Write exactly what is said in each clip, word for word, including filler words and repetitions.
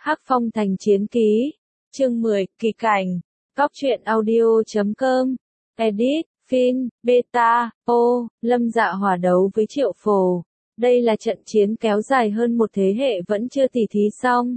Hắc Phong Thành Chiến Ký, chương mười, Kỳ Cảnh, Cóc truyện audio chấm com, edit, Fin, Beta, O, Lâm Dạ Hỏa đấu với Triệu Phổ. Đây là trận chiến kéo dài hơn một thế hệ vẫn chưa tỉ thí xong.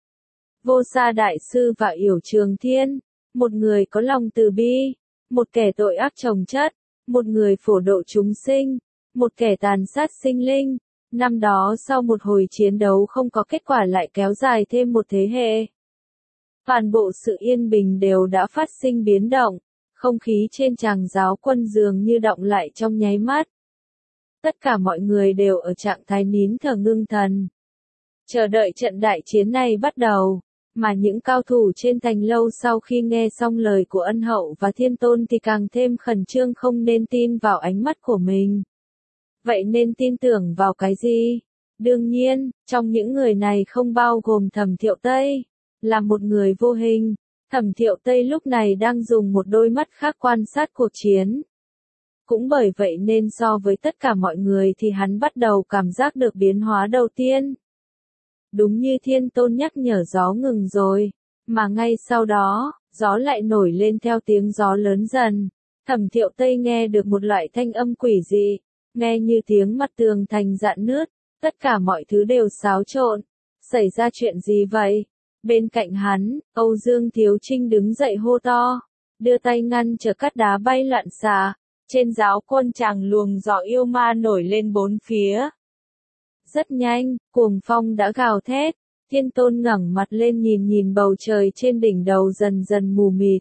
Vô Sa Đại Sư và Yểu Trường Thiên, một người có lòng từ bi, một kẻ tội ác chồng chất, một người phổ độ chúng sinh, một kẻ tàn sát sinh linh. Năm đó sau một hồi chiến đấu không có kết quả lại kéo dài thêm một thế hệ. Toàn bộ sự yên bình đều đã phát sinh biến động, không khí trên tràng giáo quân dường như động lại trong nháy mắt. Tất cả mọi người đều ở trạng thái nín thở ngưng thần, chờ đợi trận đại chiến này bắt đầu, mà những cao thủ trên thành lâu sau khi nghe xong lời của Ân Hậu và Thiên Tôn thì càng thêm khẩn trương, không nên tin vào ánh mắt của mình. Vậy nên tin tưởng vào cái gì? Đương nhiên, trong những người này không bao gồm Thẩm Thiệu Tây, là một người vô hình. Thẩm Thiệu Tây lúc này đang dùng một đôi mắt khác quan sát cuộc chiến. Cũng bởi vậy nên so với tất cả mọi người thì hắn bắt đầu cảm giác được biến hóa đầu tiên. Đúng như Thiên Tôn nhắc nhở, gió ngừng rồi, mà ngay sau đó, gió lại nổi lên theo tiếng gió lớn dần. Thẩm Thiệu Tây nghe được một loại thanh âm quỷ dị, nghe như tiếng mặt tường thành rạn nứt, tất cả mọi thứ đều xáo trộn. Xảy ra chuyện gì vậy? Bên cạnh hắn, Âu Dương Thiếu Trinh đứng dậy hô to, đưa tay ngăn trở cát đá bay loạn xạ. Trên giáo quân tràng luồng gió yêu ma nổi lên bốn phía. Rất nhanh, cuồng phong đã gào thét. Thiên Tôn ngẩng mặt lên nhìn nhìn bầu trời trên đỉnh đầu dần dần mù mịt.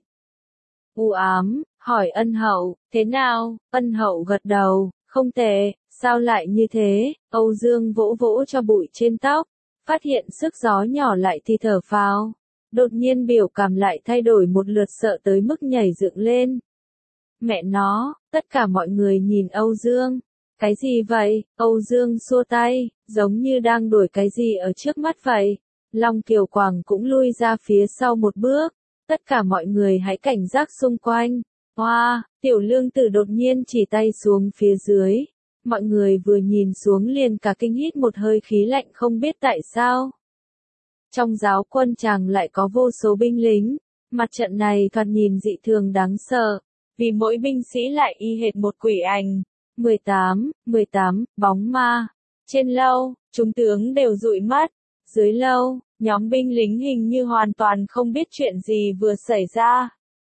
U ám, hỏi Ân Hậu, thế nào? Ân Hậu gật đầu, không tệ. Sao lại như thế? Âu Dương vỗ vỗ cho bụi trên tóc, phát hiện sức gió nhỏ lại thì thở phào. Đột nhiên biểu cảm lại thay đổi một lượt, sợ tới mức nhảy dựng lên. Mẹ nó, tất cả mọi người nhìn Âu Dương. Cái gì vậy? Âu Dương xua tay, giống như đang đuổi cái gì ở trước mắt vậy. Long Kiều Quảng cũng lui ra phía sau một bước. Tất cả mọi người hãy cảnh giác xung quanh. Hoa, wow, Tiểu Lương Tử đột nhiên chỉ tay xuống phía dưới. Mọi người vừa nhìn xuống liền cả kinh hít một hơi khí lạnh, không biết tại sao. Trong giáo quân tràng lại có vô số binh lính. Mặt trận này thoạt nhìn dị thường đáng sợ. Vì mỗi binh sĩ lại y hệt một quỷ ảnh. mười tám, mười tám, bóng ma. Trên lâu, chúng tướng đều dụi mắt. Dưới lâu, nhóm binh lính hình như hoàn toàn không biết chuyện gì vừa xảy ra.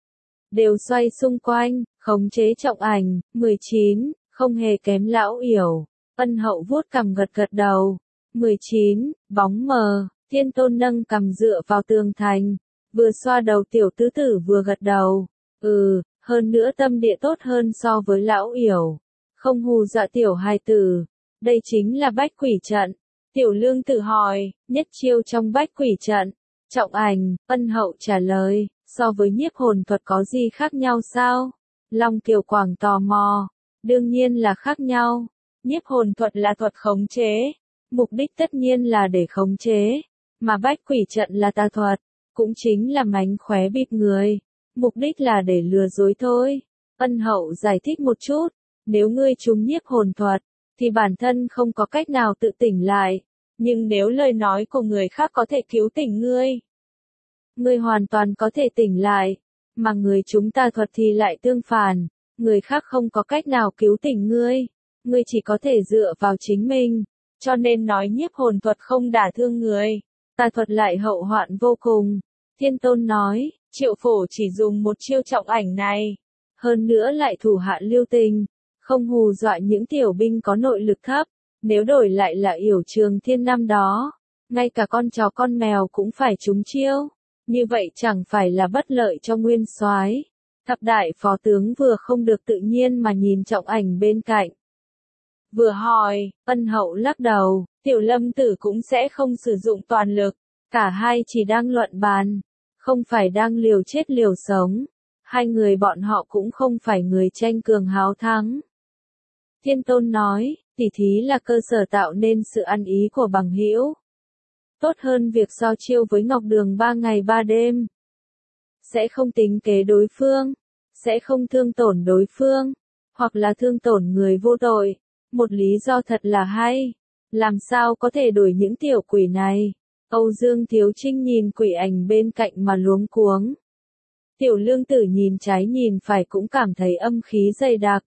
Đều xoay xung quanh, khống chế trọng ảnh. mười chín, không hề kém Lão Yểu. Ân Hậu vuốt cằm gật gật đầu. mười chín, bóng mờ. Thiên Tôn nâng cằm dựa vào tường thành, vừa xoa đầu tiểu tứ tử vừa gật đầu. Ừ, hơn nữa tâm địa tốt hơn so với Lão Yểu. Không hù dọa tiểu hài tử. Đây chính là bách quỷ trận. Tiểu Lương Tử hỏi, nhất chiêu trong bách quỷ trận. Trọng ảnh, Ân Hậu trả lời, so với nhiếp hồn thuật có gì khác nhau sao? Long Kiều Quảng tò mò. Đương nhiên là khác nhau. Nhiếp hồn thuật là thuật khống chế. Mục đích tất nhiên là để khống chế. Mà bách quỷ trận là tà thuật. Cũng chính là mánh khóe bịp người. Mục đích là để lừa dối thôi. Ân Hậu giải thích một chút. Nếu ngươi trúng nhiếp hồn thuật, thì bản thân không có cách nào tự tỉnh lại. Nhưng nếu lời nói của người khác có thể cứu tỉnh ngươi, ngươi hoàn toàn có thể tỉnh lại. Mà người chúng tà thuật thì lại tương phản. Người khác không có cách nào cứu tỉnh ngươi. Ngươi chỉ có thể dựa vào chính mình. Cho nên nói nhiếp hồn thuật không đả thương người. Tà thuật lại hậu hoạn vô cùng. Thiên Tôn nói, Triệu Phổ chỉ dùng một chiêu trọng ảnh này. Hơn nữa lại thủ hạ lưu tình. Không hù dọa những tiểu binh có nội lực thấp. Nếu đổi lại là Yểu Trường Thiên năm đó, ngay cả con chó con mèo cũng phải trúng chiêu. Như vậy chẳng phải là bất lợi cho nguyên soái. Thập đại phó tướng vừa không được tự nhiên mà nhìn trọng ảnh bên cạnh. Vừa hỏi, Ân Hậu lắc đầu, Tiểu Lâm Tử cũng sẽ không sử dụng toàn lực. Cả hai chỉ đang luận bàn, không phải đang liều chết liều sống. Hai người bọn họ cũng không phải người tranh cường háo thắng. Thiên Tôn nói, tỉ thí là cơ sở tạo nên sự ăn ý của bằng hữu. Tốt hơn việc so chiêu với Ngọc Đường ba ngày ba đêm. Sẽ không tính kế đối phương, sẽ không thương tổn đối phương, hoặc là thương tổn người vô tội. Một lý do thật là hay. Làm sao có thể đuổi những tiểu quỷ này? Âu Dương Thiếu Trinh nhìn quỷ ảnh bên cạnh mà luống cuống. Tiểu Lương Tử nhìn trái nhìn phải cũng cảm thấy âm khí dày đặc.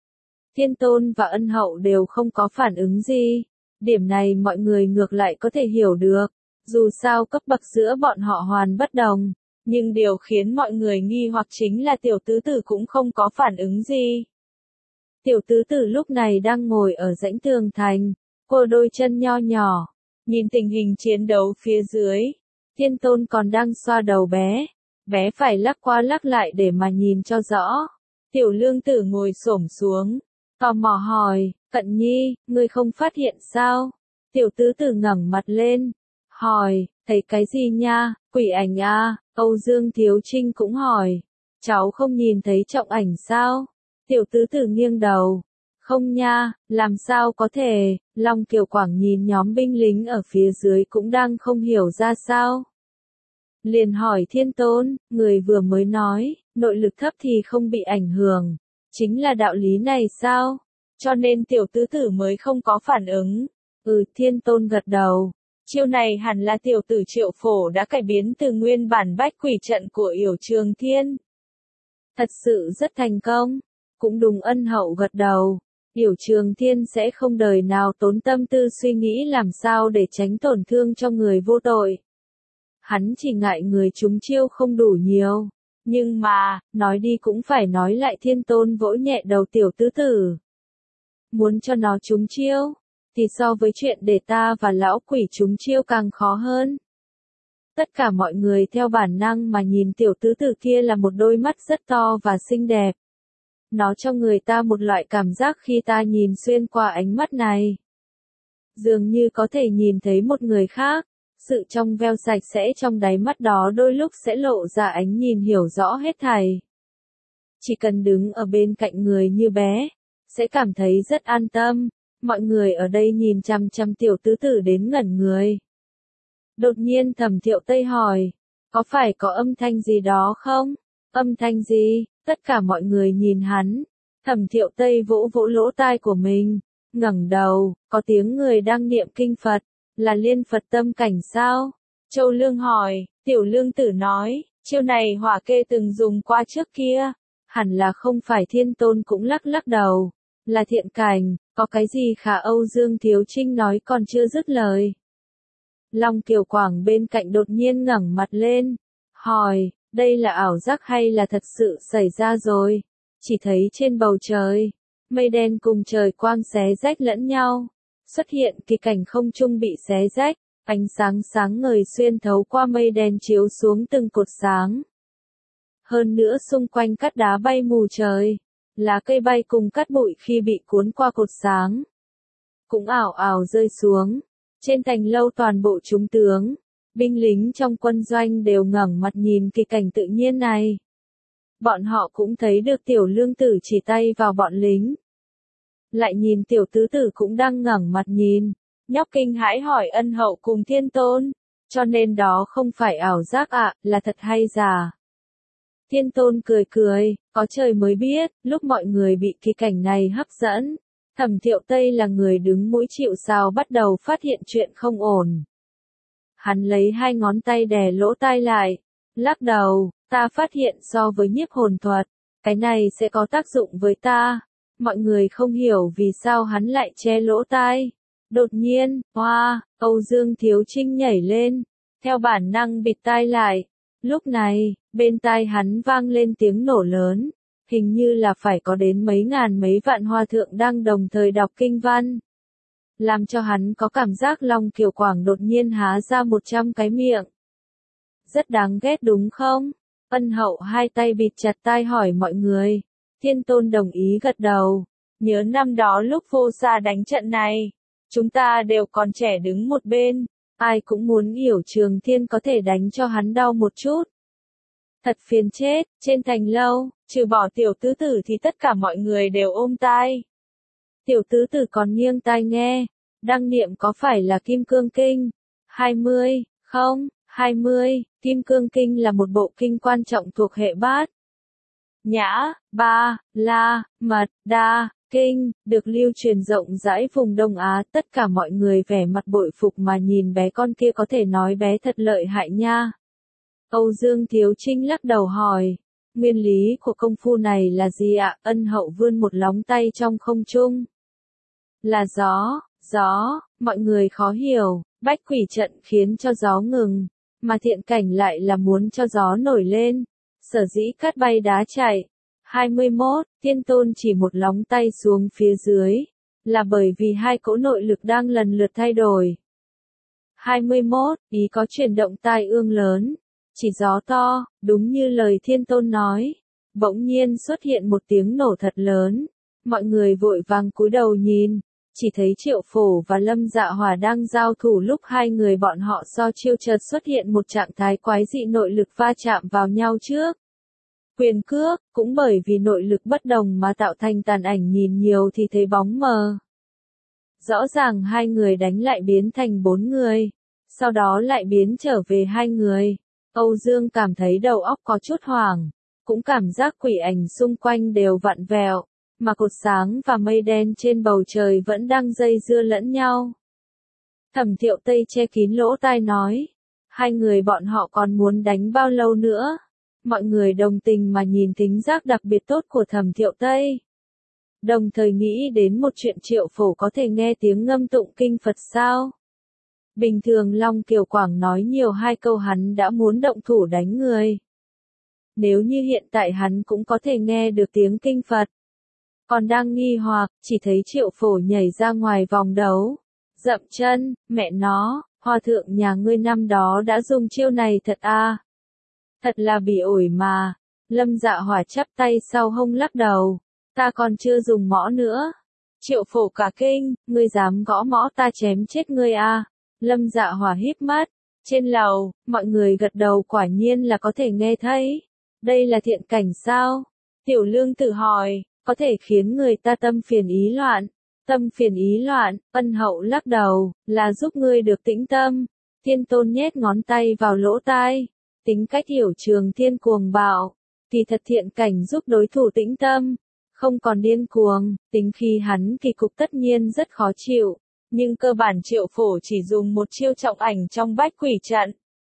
Thiên Tôn và Ân Hậu đều không có phản ứng gì. Điểm này mọi người ngược lại có thể hiểu được. Dù sao cấp bậc giữa bọn họ hoàn bất đồng. Nhưng điều khiến mọi người nghi hoặc chính là tiểu tứ tử cũng không có phản ứng gì. Tiểu tứ tử lúc này đang ngồi ở rãnh tường thành, cô đôi chân nho nhỏ, nhìn tình hình chiến đấu phía dưới. Thiên Tôn còn đang xoa đầu bé, bé phải lắc qua lắc lại để mà nhìn cho rõ. Tiểu Lương Tử ngồi xổm xuống, tò mò hỏi, Cận Nhi, ngươi không phát hiện sao? Tiểu tứ tử ngẩng mặt lên, hỏi, thấy cái gì nha, quỷ ảnh à? Âu Dương Thiếu Trinh cũng hỏi, cháu không nhìn thấy trọng ảnh sao? Tiểu tứ tử nghiêng đầu, không nha, làm sao có thể? Long Kiều Quảng nhìn nhóm binh lính ở phía dưới cũng đang không hiểu ra sao. Liền hỏi Thiên Tôn, người vừa mới nói, nội lực thấp thì không bị ảnh hưởng, chính là đạo lý này sao? Cho nên tiểu tứ tử mới không có phản ứng. Ừ, Thiên Tôn gật đầu. Chiêu này hẳn là tiểu tử Triệu Phổ đã cải biến từ nguyên bản bách quỷ trận của Yểu Trường Thiên. Thật sự rất thành công. Cũng đúng, Ân Hậu gật đầu. Yểu Trường Thiên sẽ không đời nào tốn tâm tư suy nghĩ làm sao để tránh tổn thương cho người vô tội. Hắn chỉ ngại người trúng chiêu không đủ nhiều. Nhưng mà, nói đi cũng phải nói lại, Thiên Tôn vỗ nhẹ đầu tiểu tứ tử. Muốn cho nó trúng chiêu, thì so với chuyện để ta và lão quỷ trúng chiêu càng khó hơn. Tất cả mọi người theo bản năng mà nhìn tiểu tứ tử kia là một đôi mắt rất to và xinh đẹp. Nó cho người ta một loại cảm giác khi ta nhìn xuyên qua ánh mắt này. Dường như có thể nhìn thấy một người khác, sự trong veo sạch sẽ trong đáy mắt đó đôi lúc sẽ lộ ra ánh nhìn hiểu rõ hết thảy. Chỉ cần đứng ở bên cạnh người như bé, sẽ cảm thấy rất an tâm. Mọi người ở đây nhìn chăm chăm tiểu tứ tử đến ngẩn người. Đột nhiên Thẩm Thiệu Tây hỏi, có phải có âm thanh gì đó không? Âm thanh gì? Tất cả mọi người nhìn hắn. Thẩm Thiệu Tây vỗ vỗ lỗ tai của mình, ngẩng đầu, có tiếng người đang niệm kinh Phật, là Liên Phật tâm cảnh sao? Châu Lương hỏi, Tiểu Lương Tử nói, chiêu này Hỏa Kê từng dùng qua trước kia, hẳn là không phải. Thiên Tôn cũng lắc lắc đầu, là thiện cảnh, có cái gì khả? Âu Dương Thiếu Trinh nói còn chưa dứt lời. Long Kiều Quảng bên cạnh đột nhiên ngẩng mặt lên, hỏi, đây là ảo giác hay là thật sự xảy ra rồi? Chỉ thấy trên bầu trời, mây đen cùng trời quang xé rách lẫn nhau, xuất hiện kỳ cảnh không trung bị xé rách, ánh sáng sáng ngời xuyên thấu qua mây đen chiếu xuống từng cột sáng. Hơn nữa xung quanh cát đá bay mù trời, lá cây bay cùng cát bụi khi bị cuốn qua cột sáng, cũng ảo ảo rơi xuống. Trên thành lâu toàn bộ chúng tướng, binh lính trong quân doanh đều ngẩng mặt nhìn kỳ cảnh tự nhiên này. Bọn họ cũng thấy được Tiểu Lương Tử chỉ tay vào bọn lính. Lại nhìn tiểu tứ tử cũng đang ngẩng mặt nhìn, nhóc kinh hãi hỏi Ân Hậu cùng Thiên Tôn, cho nên đó không phải ảo giác ạ, à, là thật hay giả? Thiên Tôn cười cười, có trời mới biết. Lúc mọi người bị kỳ cảnh này hấp dẫn, Thẩm Thiệu Tây là người đứng mũi chịu sào bắt đầu phát hiện chuyện không ổn. Hắn lấy hai ngón tay đè lỗ tai lại, lắc đầu, ta phát hiện so với nhiếp hồn thuật, cái này sẽ có tác dụng với ta. Mọi người không hiểu vì sao hắn lại che lỗ tai. Đột nhiên, hoa, Âu Dương Thiếu Trinh nhảy lên, theo bản năng bịt tai lại. Lúc này, bên tai hắn vang lên tiếng nổ lớn, hình như là phải có đến mấy ngàn mấy vạn hòa thượng đang đồng thời đọc kinh văn. Làm cho hắn có cảm giác Long Kiều Quảng đột nhiên há ra một trăm cái miệng. Rất đáng ghét đúng không? Ân Hậu hai tay bịt chặt tai hỏi mọi người. Thiên Tôn đồng ý gật đầu. Nhớ năm đó lúc Vô Sa đánh trận này, chúng ta đều còn trẻ đứng một bên, ai cũng muốn Yểu Trường Thiên có thể đánh cho hắn đau một chút. Thật phiền chết. Trên thành lâu, trừ bỏ tiểu tứ tử thì tất cả mọi người đều ôm tai. Tiểu tứ tử còn nghiêng tai nghe, đang niệm có phải là Kim Cương Kinh? hai mươi, không, hai mươi, Kim Cương Kinh là một bộ kinh quan trọng thuộc hệ bát. Nhã, Ba, La, Mật, Đa, kinh, được lưu truyền rộng rãi vùng Đông Á, tất cả mọi người vẻ mặt bội phục mà nhìn bé con kia, có thể nói bé thật lợi hại nha. Âu Dương Thiếu Trinh lắc đầu hỏi, nguyên lý của công phu này là gì ạ? Ân Hậu vươn một lóng tay trong không trung. Là gió, gió, mọi người khó hiểu, bách quỷ trận khiến cho gió ngừng, mà thiện cảnh lại là muốn cho gió nổi lên, sở dĩ cát bay đá chạy. hai mươi mốt, Thiên Tôn chỉ một lóng tay xuống phía dưới, là bởi vì hai cỗ nội lực đang lần lượt thay đổi. hai mươi mốt, ý có chuyển động tai ương lớn, chỉ gió to, đúng như lời Thiên Tôn nói. Bỗng nhiên xuất hiện một tiếng nổ thật lớn, mọi người vội vàng cúi đầu nhìn, chỉ thấy Triệu Phổ và Lâm Dạ Hỏa đang giao thủ, lúc hai người bọn họ so chiêu chợt xuất hiện một trạng thái quái dị, nội lực va chạm vào nhau trước. Quyền cước, cũng bởi vì nội lực bất đồng mà tạo thành tàn ảnh, nhìn nhiều thì thấy bóng mờ. Rõ ràng hai người đánh lại biến thành bốn người, sau đó lại biến trở về hai người. Âu Dương cảm thấy đầu óc có chút hoảng, cũng cảm giác quỷ ảnh xung quanh đều vặn vẹo, mà cột sáng và mây đen trên bầu trời vẫn đang dây dưa lẫn nhau. Thẩm Thiệu Tây che kín lỗ tai nói, hai người bọn họ còn muốn đánh bao lâu nữa? Mọi người đồng tình mà nhìn thính giác đặc biệt tốt của Thẩm Thiệu Tây. Đồng thời nghĩ đến một chuyện, Triệu Phổ có thể nghe tiếng ngâm tụng kinh Phật sao? Bình thường Long Kiều Quảng nói nhiều hai câu hắn đã muốn động thủ đánh người. Nếu như hiện tại hắn cũng có thể nghe được tiếng kinh Phật. Còn đang nghi hoặc, chỉ thấy Triệu Phổ nhảy ra ngoài vòng đấu. Dậm chân, mẹ nó, hòa thượng nhà ngươi năm đó đã dùng chiêu này thật à? Thật là bị ổi mà. Lâm Dạ Hỏa chắp tay sau hông lắc đầu. Ta còn chưa dùng mõ nữa. Triệu Phổ cả kinh, ngươi dám gõ mõ ta chém chết ngươi à? Lâm Dạ Hỏa híp mắt. Trên lầu, mọi người gật đầu, quả nhiên là có thể nghe thấy. Đây là thiện cảnh sao? Tiểu Lương tự hỏi, có thể khiến người ta tâm phiền ý loạn. Tâm phiền ý loạn, Ân Hậu lắc đầu, là giúp ngươi được tĩnh tâm. Thiên Tôn nhét ngón tay vào lỗ tai. Tính cách hiểu trường thiên cuồng bạo. Kỳ thật thiện cảnh giúp đối thủ tĩnh tâm. Không còn điên cuồng, tính khi hắn kỳ cục tất nhiên rất khó chịu. Nhưng cơ bản Triệu Phổ chỉ dùng một chiêu trọng ảnh trong bách quỷ trận.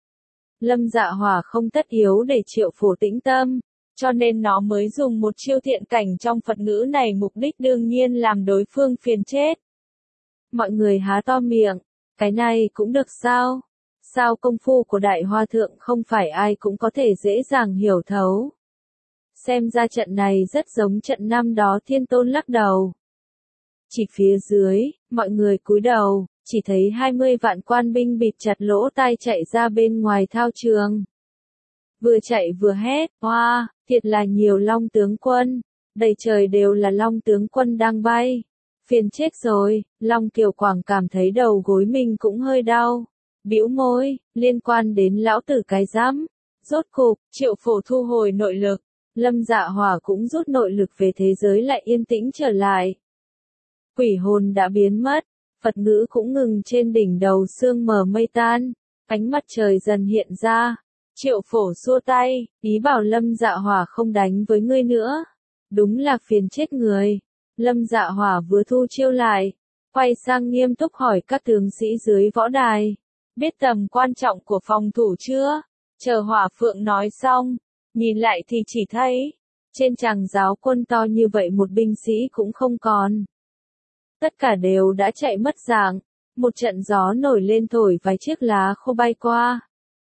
Lâm Dạ Hỏa không tất yếu để Triệu Phổ tĩnh tâm, cho nên nó mới dùng một chiêu thiện cảnh trong Phật ngữ này, mục đích đương nhiên làm đối phương phiền chết. Mọi người há to miệng, cái này cũng được sao? Sao công phu của Đại Hòa Thượng không phải ai cũng có thể dễ dàng hiểu thấu? Xem ra trận này rất giống trận năm đó. Thiên Tôn lắc đầu. Chỉ phía dưới, mọi người cúi đầu, chỉ thấy hai mươi vạn quan binh bịt chặt lỗ tai chạy ra bên ngoài thao trường. Vừa chạy vừa hét, hoa, thiệt là nhiều Long tướng quân, đầy trời đều là Long tướng quân đang bay. Phiền chết rồi. Long Kiều Quảng cảm thấy đầu gối mình cũng hơi đau. Bĩu môi, liên quan đến lão tử cái rắm. Rốt cục, Triệu Phổ thu hồi nội lực. Lâm Dạ Hỏa cũng rút nội lực về, thế giới lại yên tĩnh trở lại. Quỷ hồn đã biến mất, Phật ngữ cũng ngừng, trên đỉnh đầu sương mờ mây tan, ánh mặt trời dần hiện ra. Triệu Phổ xua tay, ý bảo Lâm Dạ Hỏa không đánh với ngươi nữa. Đúng là phiền chết người. Lâm Dạ Hỏa vừa thu chiêu lại, quay sang nghiêm túc hỏi các tướng sĩ dưới võ đài. Biết tầm quan trọng của phòng thủ chưa? Chờ Hỏa Phượng nói xong, nhìn lại thì chỉ thấy, trên tràng giáo quân to như vậy một binh sĩ cũng không còn. Tất cả đều đã chạy mất dạng, một trận gió nổi lên thổi vài chiếc lá khô bay qua.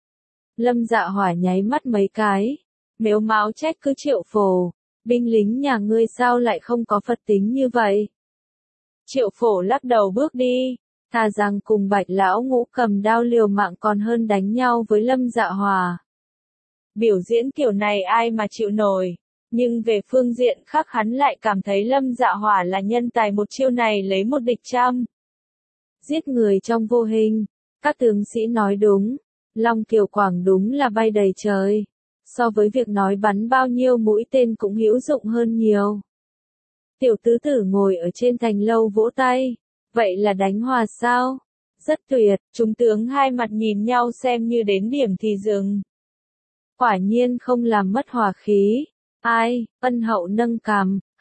Lâm Dạ Hỏa nháy mắt mấy cái, mếu máo trách cứ Triệu Phổ, binh lính nhà ngươi sao lại không có Phật tính như vậy? Triệu Phổ lắc đầu bước đi, thà rằng cùng Bạch lão ngũ cầm đao liều mạng còn hơn đánh nhau với Lâm Dạ Hỏa. Biểu diễn kiểu này ai mà chịu nổi, nhưng về phương diện khác hắn lại cảm thấy Lâm Dạ Hỏa là nhân tài, một chiêu này lấy một địch trăm. Giết người trong vô hình, các tướng sĩ nói đúng, Long Kiều Quảng đúng là bay đầy trời, so với việc nói bắn bao nhiêu mũi tên cũng hữu dụng hơn nhiều. Tiểu tứ tử ngồi ở trên thành lâu vỗ tay, vậy là đánh hòa sao? Rất tuyệt, chúng tướng hai mặt nhìn nhau xem như đến điểm thì dừng. Quả nhiên không làm mất hòa khí. Ai? Ân Hậu nâng cằm,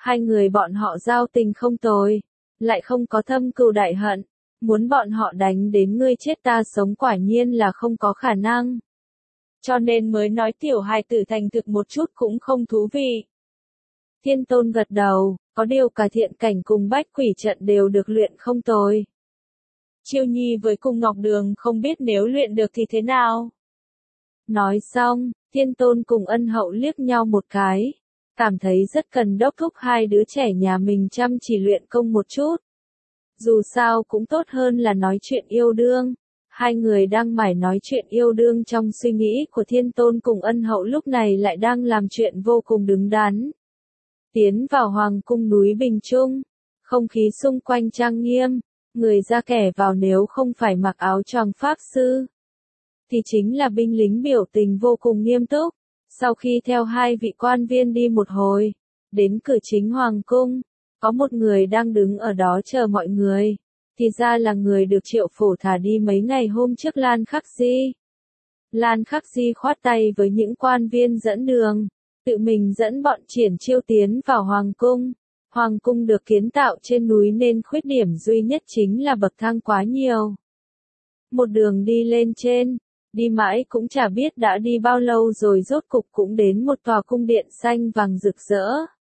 Hai người bọn họ giao tình không tồi, lại không có thâm cừu đại hận, muốn bọn họ đánh đến ngươi chết ta sống quả nhiên là không có khả năng. Cho nên mới nói tiểu hài tử thành thực một chút cũng không thú vị. Thiên Tôn gật đầu, có điều cả thiện cảnh cùng bách quỷ trận đều được luyện không tồi. Chiêu Nhi với cung Ngọc Đường không biết nếu luyện được thì thế nào. Nói xong, Thiên Tôn cùng Ân Hậu liếc nhau một cái, cảm thấy rất cần đốc thúc hai đứa trẻ nhà mình chăm chỉ luyện công một chút. Dù sao cũng tốt hơn là nói chuyện yêu đương. Hai người đang mải nói chuyện yêu đương trong suy nghĩ của Thiên Tôn cùng Ân Hậu lúc này lại đang làm chuyện vô cùng đứng đắn. Tiến vào Hoàng cung núi Bình Trung, không khí xung quanh trang nghiêm, người ra kẻ vào nếu không phải mặc áo choàng pháp sư, thì chính là binh lính biểu tình vô cùng nghiêm túc. Sau khi theo hai vị quan viên đi một hồi, đến cửa chính Hoàng cung, có một người đang đứng ở đó chờ mọi người, thì ra là người được Triệu Phổ thả đi mấy ngày hôm trước Lan Khắc Di. Lan Khắc Di khoát tay với những quan viên dẫn đường, tự mình dẫn bọn Triển Chiêu tiến vào Hoàng cung. Hoàng cung được kiến tạo trên núi nên khuyết điểm duy nhất chính là bậc thang quá nhiều. Một đường đi lên trên, đi mãi cũng chả biết đã đi bao lâu rồi rốt cục cũng đến một tòa cung điện xanh vàng rực rỡ.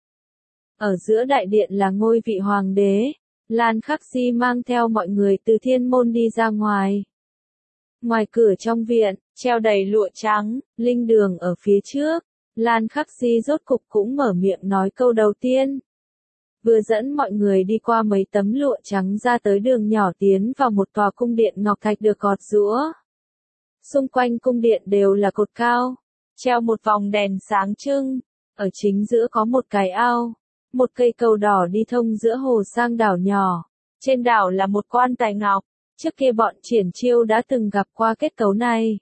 Ở giữa đại điện là ngôi vị hoàng đế, Lan Khắc Di mang theo mọi người từ thiên môn đi ra ngoài. Ngoài cửa trong viện, treo đầy lụa trắng, linh đường ở phía trước, Lan Khắc Di rốt cục cũng mở miệng nói câu đầu tiên. Vừa dẫn mọi người đi qua mấy tấm lụa trắng ra tới đường nhỏ tiến vào một tòa cung điện ngọc thạch được gọt giũa. Xung quanh cung điện đều là cột cao, treo một vòng đèn sáng trưng, ở chính giữa có một cái ao, một cây cầu đỏ đi thông giữa hồ sang đảo nhỏ. Trên đảo là một quan tài ngọc, trước kia bọn Triển Chiêu đã từng gặp qua kết cấu này.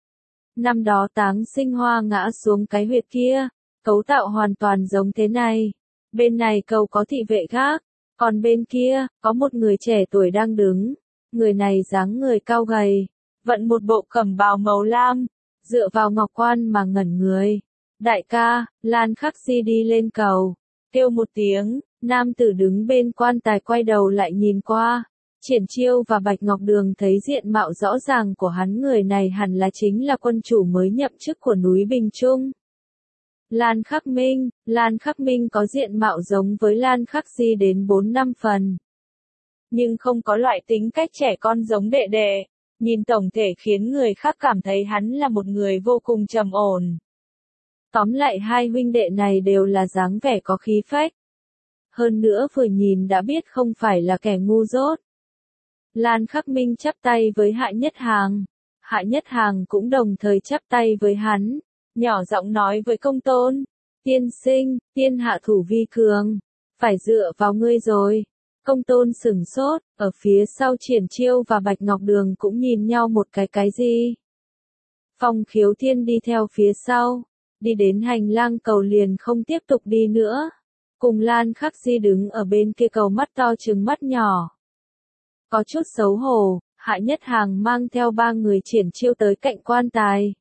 Năm đó Táng Sinh Hoa ngã xuống cái huyệt kia, cấu tạo hoàn toàn giống thế này. Bên này cầu có thị vệ gác, còn bên kia, có một người trẻ tuổi đang đứng. Người này dáng người cao gầy, vận một bộ cẩm bào màu lam, dựa vào ngọc quan mà ngẩn người. Đại ca, Lan Khắc Di đi lên cầu, kêu một tiếng, nam tử đứng bên quan tài quay đầu lại nhìn qua. Triển Chiêu và Bạch Ngọc Đường thấy diện mạo rõ ràng của hắn, người này hẳn là chính là quân chủ mới nhậm chức của núi Bình Trung. Lan Khắc Minh, Lan Khắc Minh có diện mạo giống với Lan Khắc Di đến bốn năm phần. Nhưng không có loại tính cách trẻ con giống đệ đệ, nhìn tổng thể khiến người khác cảm thấy hắn là một người vô cùng trầm ổn. Tóm lại hai huynh đệ này đều là dáng vẻ có khí phách. Hơn nữa vừa nhìn đã biết không phải là kẻ ngu dốt. Lan Khắc Minh chắp tay với Hạ Nhất Hàng. Hạ Nhất Hàng cũng đồng thời chắp tay với hắn, nhỏ giọng nói với Công Tôn, tiên sinh, tiên hạ thủ vi cường, phải dựa vào ngươi rồi. Công Tôn sửng sốt, ở phía sau Triển Chiêu và Bạch Ngọc Đường cũng nhìn nhau một cái cái gì. Phong Khiếu Thiên đi theo phía sau, đi đến hành lang cầu liền không tiếp tục đi nữa. Cùng Lan Khắc Di đứng ở bên kia cầu mắt to trừng mắt nhỏ. Có chút xấu hổ, Hạ Nhất Hàng mang theo ba người Triển Chiêu tới cạnh quan tài.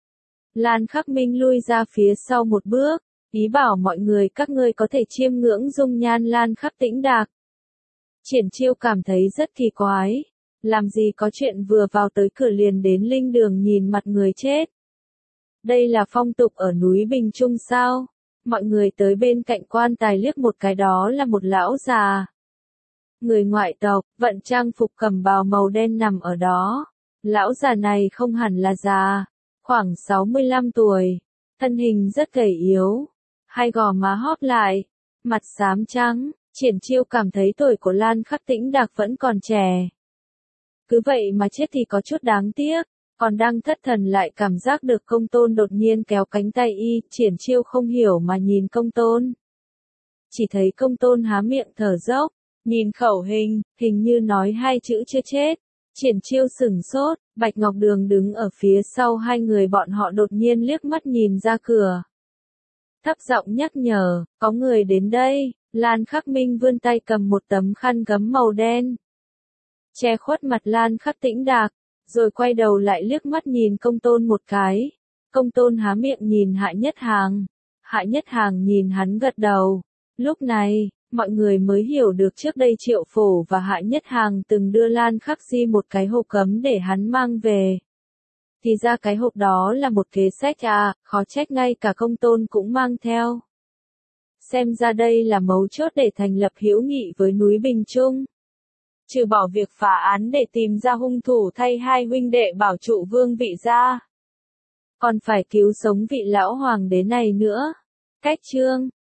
Lan Khắc Minh lui ra phía sau một bước, ý bảo mọi người các ngươi có thể chiêm ngưỡng dung nhan Lan Khắc Tĩnh Đạc. Triển Chiêu cảm thấy rất kỳ quái, làm gì có chuyện vừa vào tới cửa liền đến linh đường nhìn mặt người chết. Đây là phong tục ở núi Bình Trung sao? Mọi người tới bên cạnh quan tài liếc một cái, đó là một lão già. Người ngoại tộc, vận trang phục cẩm bào màu đen nằm ở đó. Lão già này không hẳn là già, khoảng sáu mươi lăm tuổi, thân hình rất gầy yếu, hai gò má hóp lại, mặt xám trắng. Triển Chiêu cảm thấy tuổi của Lan Khắc Tĩnh Đạc vẫn còn trẻ. Cứ vậy mà chết thì có chút đáng tiếc, còn đang thất thần lại cảm giác được Công Tôn đột nhiên kéo cánh tay y, Triển Chiêu không hiểu mà nhìn Công Tôn. Chỉ thấy Công Tôn há miệng thở dốc, nhìn khẩu hình, hình như nói hai chữ chưa chết. Triển Chiêu sửng sốt, Bạch Ngọc Đường đứng ở phía sau hai người bọn họ đột nhiên liếc mắt nhìn ra cửa. Thấp giọng nhắc nhở, có người đến đây. Lan Khắc Minh vươn tay cầm một tấm khăn gấm màu đen, che khuất mặt Lan Khắc Tĩnh Đạc, rồi quay đầu lại liếc mắt nhìn Công Tôn một cái. Công Tôn há miệng nhìn Hạ Nhất Hàng, Hạ Nhất Hàng nhìn hắn gật đầu, Lúc này, mọi người mới hiểu được trước đây Triệu Phổ và Hạ Nhất Hàng từng đưa Lan Khắc Di một cái hộp cấm để hắn mang về. Thì ra cái hộp đó là một kế sách à, khó trách ngay cả Công Tôn cũng mang theo. Xem ra đây là mấu chốt để thành lập hữu nghị với núi Bình Trung. Trừ bỏ việc phá án để tìm ra hung thủ thay hai huynh đệ bảo trụ vương vị ra, còn phải cứu sống vị lão hoàng đế này nữa. Cách chương